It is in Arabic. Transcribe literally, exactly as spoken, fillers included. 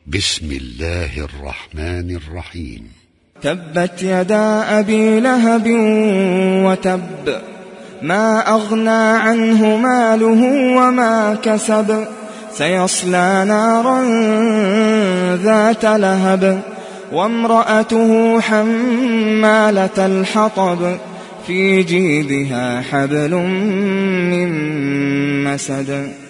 بسم الله الرحمن الرحيم. تبت يدا أبي لهب وتب، ما أغنى عنه ماله وما كسب، سيصلى نارا ذات لهب، وامرأته حمالة الحطب، في جيدها حبل من مسد.